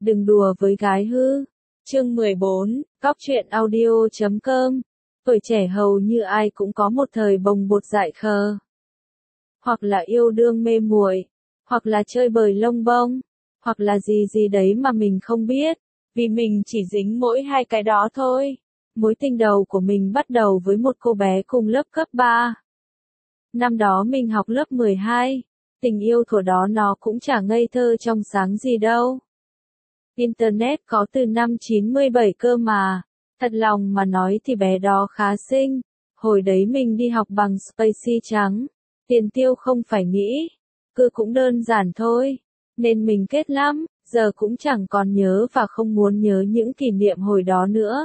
Đừng đùa với gái hư. Chương 14, Góc truyện audio.com. Tuổi trẻ hầu như ai cũng có một thời bồng bột dại khờ. Hoặc là yêu đương mê muội, hoặc là chơi bời lông bông, hoặc là gì gì đấy mà mình không biết, vì mình chỉ dính mỗi hai cái đó thôi. Mối tình đầu của mình bắt đầu với một cô bé cùng lớp cấp 3. Năm đó mình học lớp 12, tình yêu thuở đó nó cũng chả ngây thơ trong sáng gì đâu. Internet có từ năm 97 cơ mà, thật lòng mà nói thì bé đó khá xinh, hồi đấy mình đi học bằng Spacey trắng, tiền tiêu không phải nghĩ, cứ cũng đơn giản thôi, nên mình kết lắm, giờ cũng chẳng còn nhớ và không muốn nhớ những kỷ niệm hồi đó nữa.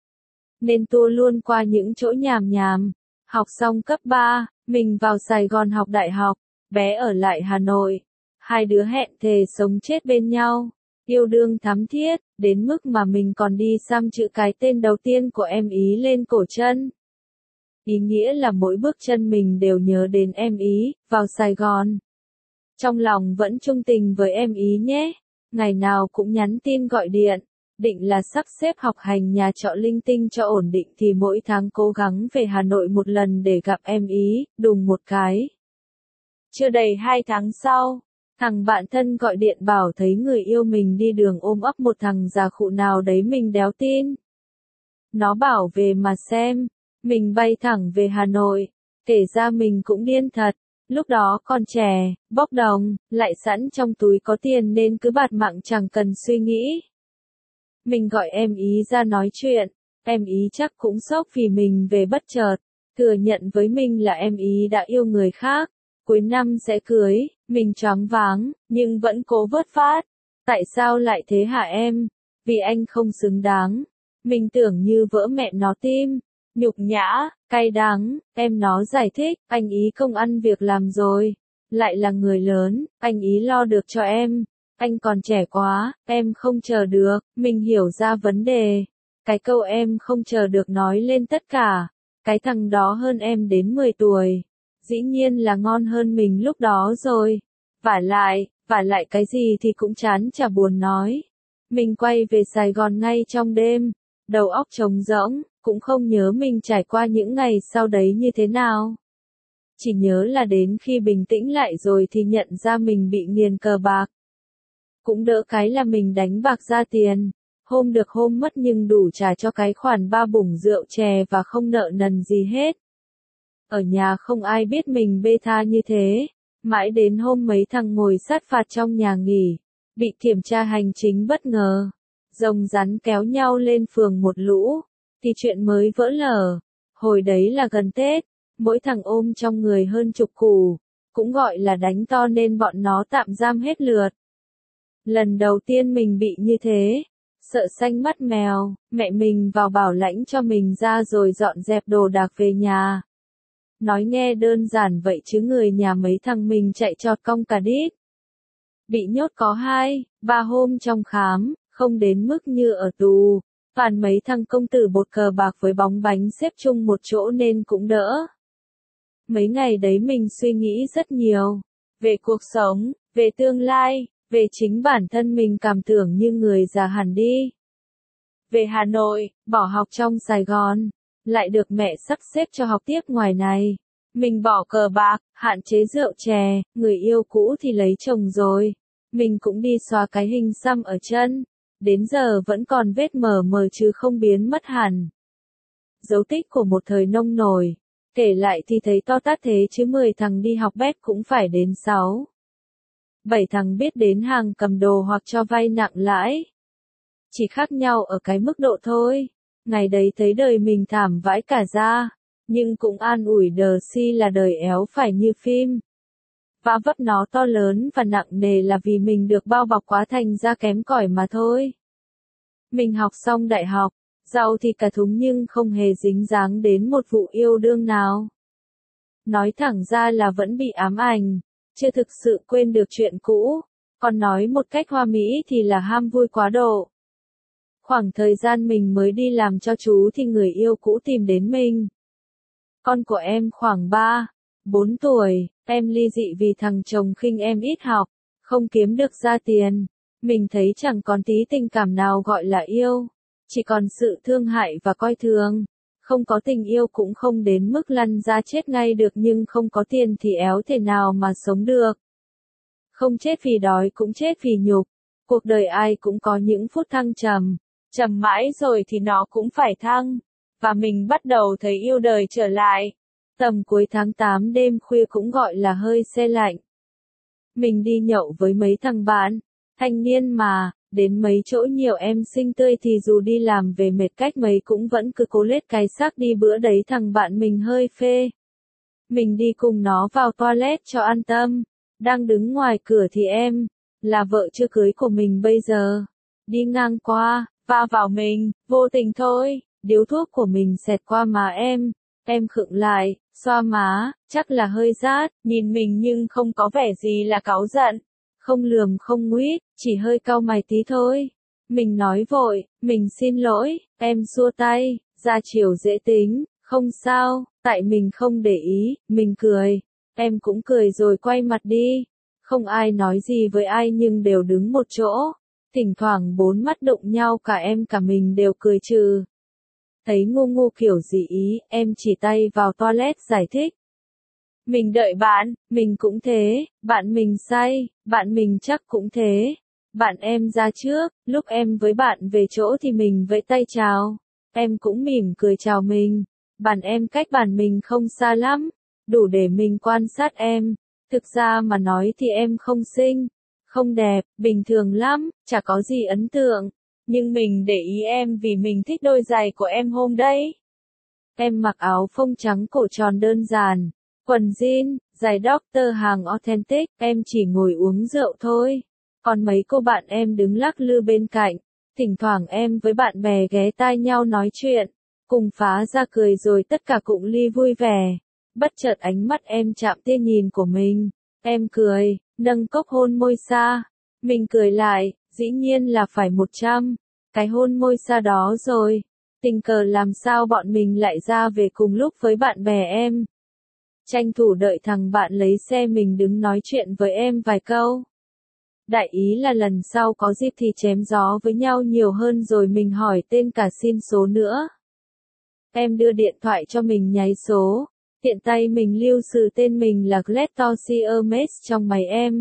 Nên tua luôn qua những chỗ nhàm nhàm. Học xong cấp 3, mình vào Sài Gòn học đại học, bé ở lại Hà Nội. Hai đứa hẹn thề sống chết bên nhau, yêu đương thắm thiết, đến mức mà mình còn đi xăm chữ cái tên đầu tiên của em ý lên cổ chân. Ý nghĩa là mỗi bước chân mình đều nhớ đến em ý, vào Sài Gòn. Trong lòng vẫn chung tình với em ý nhé, ngày nào cũng nhắn tin gọi điện. Định là sắp xếp học hành nhà trọ linh tinh cho ổn định thì mỗi tháng cố gắng về Hà Nội một lần để gặp em ý, đùng một cái. Chưa đầy 2 tháng sau, thằng bạn thân gọi điện bảo thấy người yêu mình đi đường ôm ấp một thằng già khụ nào đấy mình đéo tin. Nó bảo về mà xem, mình bay thẳng về Hà Nội, kể ra mình cũng điên thật. Lúc đó còn trẻ, bốc đồng, lại sẵn trong túi có tiền nên cứ bạt mạng chẳng cần suy nghĩ. Mình gọi em ý ra nói chuyện, em ý chắc cũng sốc vì mình về bất chợt, thừa nhận với mình là em ý đã yêu người khác, cuối năm sẽ cưới, mình choáng váng, nhưng vẫn cố vớt vát. Tại sao lại thế hả em? Vì anh không xứng đáng. Mình tưởng như vỡ mẹ nó tim, nhục nhã, cay đắng, em nó giải thích, anh ý công ăn việc làm rồi, lại là người lớn, anh ý lo được cho em. Anh còn trẻ quá, em không chờ được, mình hiểu ra vấn đề. Cái câu em không chờ được nói lên tất cả. Cái thằng đó hơn em đến 10 tuổi. Dĩ nhiên là ngon hơn mình lúc đó rồi. Vả lại cái gì thì cũng chán chả buồn nói. Mình quay về Sài Gòn ngay trong đêm, đầu óc trống rỗng, cũng không nhớ mình trải qua những ngày sau đấy như thế nào. Chỉ nhớ là đến khi bình tĩnh lại rồi thì nhận ra mình bị nghiền cờ bạc. Cũng đỡ cái là mình đánh bạc ra tiền, hôm được hôm mất nhưng đủ trả cho cái khoản 3 bủng rượu chè và không nợ nần gì hết. Ở nhà không ai biết mình bê tha như thế, mãi đến hôm mấy thằng ngồi sát phạt trong nhà nghỉ, bị kiểm tra hành chính bất ngờ, rồng rắn kéo nhau lên phường một lũ, thì chuyện mới vỡ lở. Hồi đấy là gần Tết, mỗi thằng ôm trong người hơn chục củ, cũng gọi là đánh to nên bọn nó tạm giam hết lượt. Lần đầu tiên mình bị như thế, sợ xanh mắt mèo, mẹ mình vào bảo lãnh cho mình ra rồi dọn dẹp đồ đạc về nhà. Nói nghe đơn giản vậy chứ người nhà mấy thằng mình chạy trọt cong cả đít. Bị nhốt có 2-3 hôm trong khám, không đến mức như ở tù, toàn mấy thằng công tử bột cờ bạc với bóng bánh xếp chung một chỗ nên cũng đỡ. Mấy ngày đấy mình suy nghĩ rất nhiều, về cuộc sống, về tương lai. Về chính bản thân mình cảm tưởng như người già hẳn đi. Về Hà Nội, bỏ học trong Sài Gòn, lại được mẹ sắp xếp cho học tiếp ngoài này. Mình bỏ cờ bạc, hạn chế rượu chè, người yêu cũ thì lấy chồng rồi. Mình cũng đi xóa cái hình xăm ở chân. Đến giờ vẫn còn vết mờ mờ chứ không biến mất hẳn. Dấu tích của một thời nông nổi. Kể lại thì thấy to tát thế chứ 10 thằng đi học bét cũng phải đến 6-7 thằng biết đến hàng cầm đồ hoặc cho vay nặng lãi. Chỉ khác nhau ở cái mức độ thôi. Ngày đấy thấy đời mình thảm vãi cả ra, nhưng cũng an ủi đờ si là đời éo phải như phim. Vá vấp nó to lớn và nặng nề là vì mình được bao bọc quá thành ra kém cỏi mà thôi. Mình học xong đại học, giàu thì cả thúng nhưng không hề dính dáng đến một vụ yêu đương nào. Nói thẳng ra là vẫn bị ám ảnh. Chưa thực sự quên được chuyện cũ, còn nói một cách hoa mỹ thì là ham vui quá độ. Khoảng thời gian mình mới đi làm cho chú thì người yêu cũ tìm đến mình. Con của em khoảng 3-4 tuổi, em ly dị vì thằng chồng khinh em ít học, không kiếm được ra tiền, Mình thấy chẳng còn tí tình cảm nào gọi là yêu, chỉ còn sự thương hại và coi thường. Không có tình yêu cũng không đến mức lăn ra chết ngay được, nhưng không có tiền thì éo thể nào mà sống được. Không chết vì đói cũng chết vì nhục. Cuộc đời ai cũng có những phút thăng trầm. Trầm mãi rồi thì nó cũng phải thăng. Và mình bắt đầu thấy yêu đời trở lại. Tầm cuối tháng 8 đêm khuya cũng gọi là hơi se lạnh. Mình đi nhậu với mấy thằng bạn, thanh niên mà, đến mấy chỗ nhiều em xinh tươi thì dù đi làm về mệt cách mấy cũng vẫn cứ cố lết cái xác đi. Bữa đấy thằng bạn mình hơi phê. Mình đi cùng nó vào toilet cho an tâm. Đang đứng ngoài cửa thì em, là vợ chưa cưới của mình bây giờ, đi ngang qua, va vào mình, vô tình thôi, điếu thuốc của mình xẹt qua má em. Em khựng lại, xoa má, chắc là hơi rát, nhìn mình nhưng không có vẻ gì là cáu giận. Không lườm không nguýt, chỉ hơi cau mày tí thôi. Mình nói vội, mình xin lỗi, em xua tay, ra chiều dễ tính, không sao, tại mình không để ý, mình cười. Em cũng cười rồi quay mặt đi. Không ai nói gì với ai nhưng đều đứng một chỗ. Thỉnh thoảng bốn mắt đụng nhau, cả em cả mình đều cười trừ. Thấy ngu ngu kiểu gì ý, em chỉ tay vào toilet giải thích. Mình đợi bạn, mình cũng thế, bạn mình say, bạn mình chắc cũng thế. Bạn em ra trước, lúc em với bạn về chỗ thì mình vẫy tay chào. Em cũng mỉm cười chào mình. Bàn em cách bàn mình không xa lắm, đủ để mình quan sát em. Thực ra mà nói thì em không xinh, không đẹp, bình thường lắm, chả có gì ấn tượng. Nhưng mình để ý em vì mình thích đôi giày của em hôm đấy. Em mặc áo phông trắng cổ tròn đơn giản, quần jean, giày Doctor hàng authentic, em chỉ ngồi uống rượu thôi. Còn mấy cô bạn em đứng lắc lư bên cạnh, thỉnh thoảng em với bạn bè ghé tai nhau nói chuyện, cùng phá ra cười rồi tất cả cụng ly vui vẻ. Bất chợt ánh mắt em chạm tia nhìn của mình, em cười, nâng cốc hôn môi xa. Mình cười lại, dĩ nhiên là phải 100 cái hôn môi xa đó rồi. Tình cờ làm sao bọn mình lại ra về cùng lúc với bạn bè em. Tranh thủ đợi thằng bạn lấy xe mình đứng nói chuyện với em vài câu. Đại ý là lần sau có dịp thì chém gió với nhau nhiều hơn rồi mình hỏi tên cả xin số nữa. Em đưa điện thoại cho mình nháy số. Tiện tay mình lưu sử tên mình là Gletosier trong máy em.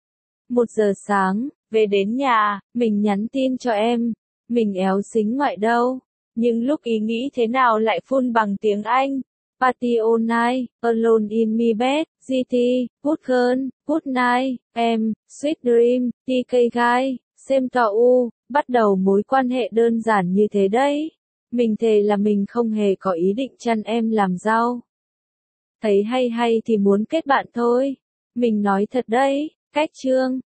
1 giờ sáng, về đến nhà, mình nhắn tin cho em. Mình éo xính ngoại đâu. Nhưng lúc ý nghĩ thế nào lại phun bằng tiếng Anh. Party all night, alone in my bed, GT, good girl, good night, em, sweet dream, TK guy, xem tỏ u, bắt đầu mối quan hệ đơn giản như thế đấy. Mình thề là mình không hề có ý định chăn em làm rau. Thấy hay hay thì muốn kết bạn thôi. Mình nói thật đấy, cách chương.